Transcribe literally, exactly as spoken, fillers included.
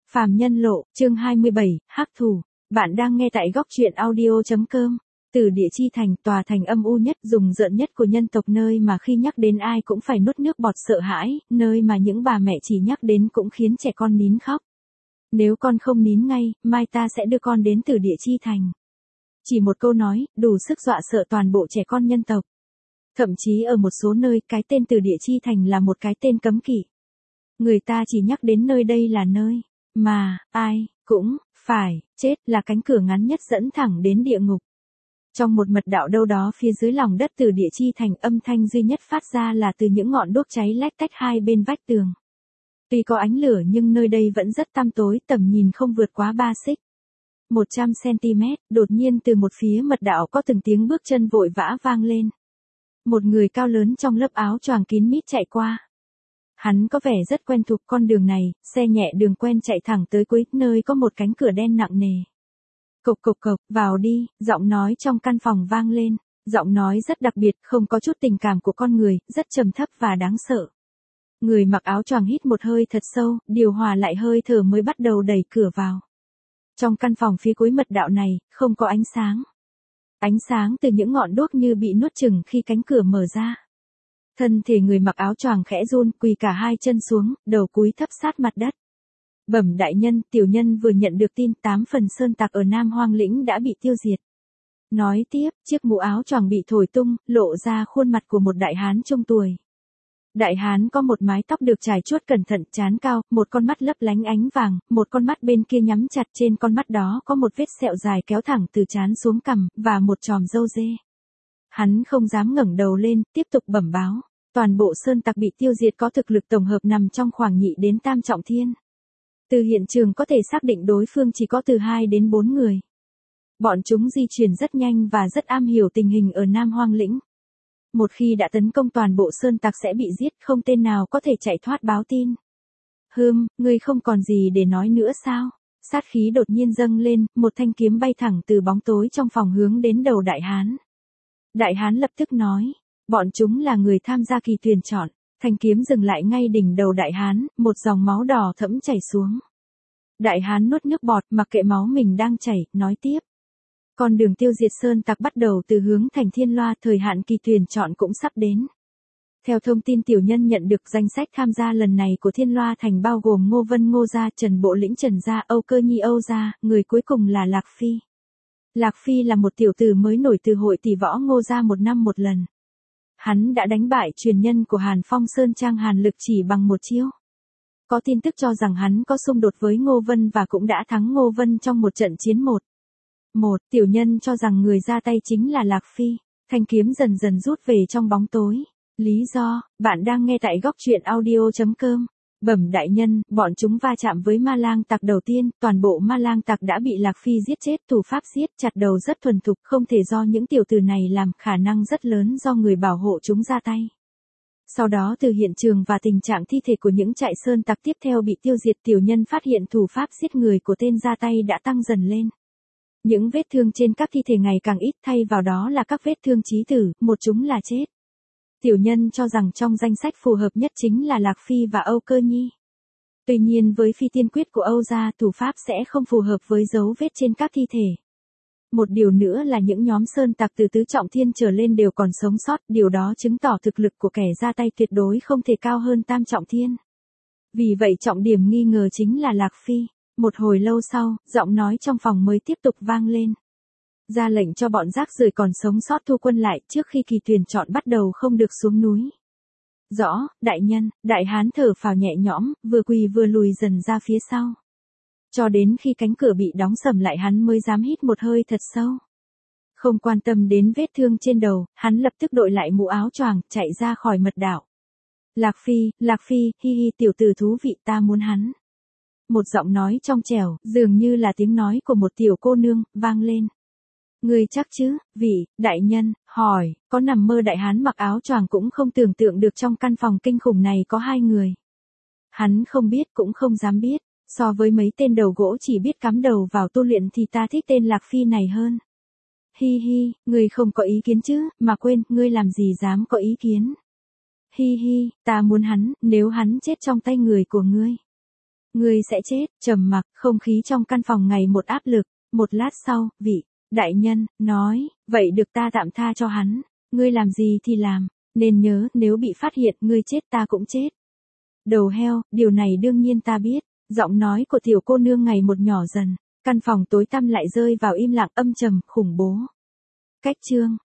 Phàm Nhân Lộ, chương hai mươi bảy, Hắc Thủ. Bạn đang nghe tại góc truyện audio.com. Từ Địa Chi Thành, tòa thành âm u nhất, rùng rợn nhất của nhân tộc, nơi mà khi nhắc đến ai cũng phải nuốt nước bọt sợ hãi, nơi mà những bà mẹ chỉ nhắc đến cũng khiến trẻ con nín khóc. Nếu con không nín ngay, mai ta sẽ đưa con đến Từ Địa Chi Thành. Chỉ một câu nói, đủ sức dọa sợ toàn bộ trẻ con nhân tộc. Thậm chí ở một số nơi, cái tên Từ Địa Chi Thành là một cái tên cấm kỵ. Người ta chỉ nhắc đến nơi đây là nơi mà ai cũng phải chết, là cánh cửa ngắn nhất dẫn thẳng đến địa ngục. Trong một mật đạo đâu đó phía dưới lòng đất Từ Địa Chi Thành, âm thanh duy nhất phát ra là từ những ngọn đuốc cháy lách tách hai bên vách tường. Tuy có ánh lửa nhưng nơi đây vẫn rất tăm tối, tầm nhìn không vượt quá ba xích. một trăm xăng-ti-mét, đột nhiên từ một phía mật đạo có từng tiếng bước chân vội vã vang lên. Một người cao lớn trong lớp áo choàng kín mít chạy qua. Hắn có vẻ rất quen thuộc con đường này, xe nhẹ đường quen chạy thẳng tới cuối, nơi có một cánh cửa đen nặng nề. Cộc cộc cộc, vào đi, giọng nói trong căn phòng vang lên. Giọng nói rất đặc biệt, không có chút tình cảm của con người, rất trầm thấp và đáng sợ. Người mặc áo choàng hít một hơi thật sâu, điều hòa lại hơi thở mới bắt đầu đẩy cửa vào. Trong căn phòng phía cuối mật đạo này, không có ánh sáng. Ánh sáng từ những ngọn đuốc như bị nuốt chửng khi cánh cửa mở ra. Thân thể người mặc áo choàng khẽ run, quỳ cả hai chân xuống, đầu cúi thấp sát mặt đất. Bẩm đại nhân, tiểu nhân vừa nhận được tin tám phần sơn tặc ở Nam Hoang Lĩnh đã bị tiêu diệt. Nói tiếp, chiếc mũ áo choàng bị thổi tung, lộ ra khuôn mặt của một đại hán trung tuổi. Đại hán có một mái tóc được chải chuốt cẩn thận, trán cao, một con mắt lấp lánh ánh vàng, một con mắt bên kia nhắm chặt, trên con mắt đó có một vết sẹo dài kéo thẳng từ trán xuống cằm, và một chòm râu dê. Hắn không dám ngẩng đầu lên, tiếp tục bẩm báo. Toàn bộ sơn tặc bị tiêu diệt có thực lực tổng hợp nằm trong khoảng nhị đến tam trọng thiên. Từ hiện trường có thể xác định đối phương chỉ có từ hai đến bốn người. Bọn chúng di chuyển rất nhanh và rất am hiểu tình hình ở Nam Hoang Lĩnh. Một khi đã tấn công toàn bộ sơn tặc sẽ bị giết, không tên nào có thể chạy thoát báo tin. Hừm, ngươi không còn gì để nói nữa sao? Sát khí đột nhiên dâng lên, một thanh kiếm bay thẳng từ bóng tối trong phòng hướng đến đầu đại hán. Đại hán lập tức nói. Bọn chúng là người tham gia kỳ tuyển chọn. Thanh kiếm dừng lại ngay đỉnh đầu đại hán, một dòng máu đỏ thẫm chảy xuống. Đại hán nuốt nước bọt, mặc kệ máu mình đang chảy, nói tiếp. Con đường tiêu diệt sơn tặc bắt đầu từ hướng thành Thiên Loa, thời hạn kỳ tuyển chọn cũng sắp đến. Theo thông tin tiểu nhân nhận được, danh sách tham gia lần này của Thiên Loa thành bao gồm Ngô Vân Ngô Gia, Trần Bộ Lĩnh Trần Gia, Âu Cơ Nhi Âu Gia, người cuối cùng là Lạc Phi. Lạc Phi là một tiểu tử mới nổi từ hội tỷ võ Ngô Gia một năm một lần. Hắn đã đánh bại truyền nhân của Hàn Phong Sơn Trang Hàn Lực chỉ bằng một chiêu. Có tin tức cho rằng hắn có xung đột với Ngô Vân và cũng đã thắng Ngô Vân trong một trận chiến một. Một, tiểu nhân cho rằng người ra tay chính là Lạc Phi. Thanh kiếm dần dần rút về trong bóng tối. Lý do, bạn đang nghe tại góc truyện audio.com. Bẩm đại nhân, bọn chúng va chạm với ma lang tặc đầu tiên, toàn bộ ma lang tặc đã bị Lạc Phi giết chết, thủ pháp giết chặt đầu rất thuần thục, không thể do những tiểu tử này làm, khả năng rất lớn do người bảo hộ chúng ra tay. Sau đó từ hiện trường và tình trạng thi thể của những trại sơn tặc tiếp theo bị tiêu diệt, tiểu nhân phát hiện thủ pháp giết người của tên ra tay đã tăng dần lên. Những vết thương trên các thi thể ngày càng ít, thay vào đó là các vết thương chí tử, một chúng là chết. Tiểu nhân cho rằng trong danh sách phù hợp nhất chính là Lạc Phi và Âu Cơ Nhi. Tuy nhiên với phi tiên quyết của Âu gia, thủ pháp sẽ không phù hợp với dấu vết trên các thi thể. Một điều nữa là những nhóm sơn tặc từ tứ trọng thiên trở lên đều còn sống sót, điều đó chứng tỏ thực lực của kẻ ra tay tuyệt đối không thể cao hơn tam trọng thiên. Vì vậy trọng điểm nghi ngờ chính là Lạc Phi. Một hồi lâu sau, giọng nói trong phòng mới tiếp tục vang lên. Ra lệnh cho bọn rác rưởi còn sống sót thu quân lại, trước khi kỳ tuyển chọn bắt đầu không được xuống núi. Rõ, đại nhân. Đại hán thở phào nhẹ nhõm, vừa quỳ vừa lùi dần ra phía sau. Cho đến khi cánh cửa bị đóng sầm lại hắn mới dám hít một hơi thật sâu. Không quan tâm đến vết thương trên đầu, hắn lập tức đội lại mũ áo choàng, chạy ra khỏi mật đạo. Lạc Phi, Lạc Phi, hi hi, tiểu tử thú vị, ta muốn hắn. Một giọng nói trong trẻo, dường như là tiếng nói của một tiểu cô nương, vang lên. Ngươi chắc chứ, vị, đại nhân, hỏi, có nằm mơ đại hán mặc áo choàng cũng không tưởng tượng được trong căn phòng kinh khủng này có hai người. Hắn không biết cũng không dám biết, so với mấy tên đầu gỗ chỉ biết cắm đầu vào tu luyện thì ta thích tên Lạc Phi này hơn. Hi hi, ngươi không có ý kiến chứ, mà quên, ngươi làm gì dám có ý kiến. Hi hi, ta muốn hắn, nếu hắn chết trong tay người của ngươi. Ngươi sẽ chết. Trầm mặc, không khí trong căn phòng ngày một áp lực. Một lát sau, vị đại nhân nói, vậy được ta tạm tha cho hắn. Ngươi làm gì thì làm, nên nhớ nếu bị phát hiện ngươi chết ta cũng chết. Đầu heo, điều này đương nhiên ta biết. Giọng nói của tiểu cô nương ngày một nhỏ dần. Căn phòng tối tăm lại rơi vào im lặng âm trầm, khủng bố. Cách chương